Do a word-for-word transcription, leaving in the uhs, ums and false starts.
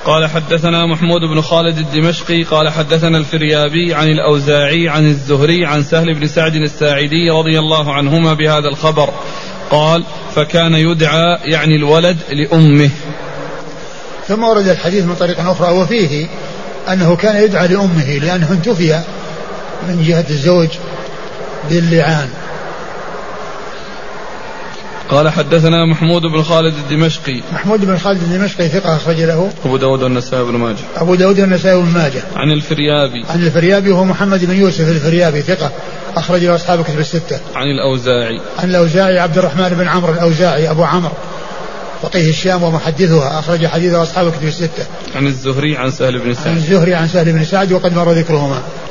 قال حدثنا محمود بن خالد الدمشقي قال حدثنا الفريابي عن الأوزاعي عن الزهري عن سهل بن سعد الساعدي رضي الله عنهما بهذا الخبر قال فكان يدعى يعني الولد لأمه. ثم ورد الحديث من طريق أخرى وفيه أنه كان يدعى لأمه لأنه انتفي من جهة الزوج باللعان. قال حدثنا محمود بن خالد الدمشقي. محمود بن خالد الدمشقي ثقة أخرج له أبو داود والنسائي بن ماجه. أبو داود والنسائي بن ماجه. عن الفريابي. عن الفريابي وهو محمد بن يوسف الفريابي ثقة أخرج له أصحاب كتب الستة. عن الأوزاعي. عن الأوزاعي عبد الرحمن بن عمرو الأوزاعي أبو عمرو فقيه الشام ومحدثها أخرج حديثه أصحاب كتب الستة. عن الزهري عن سهل بن سعد. عن الزهري عن سهل بن سعد وقد مر ذكرهما.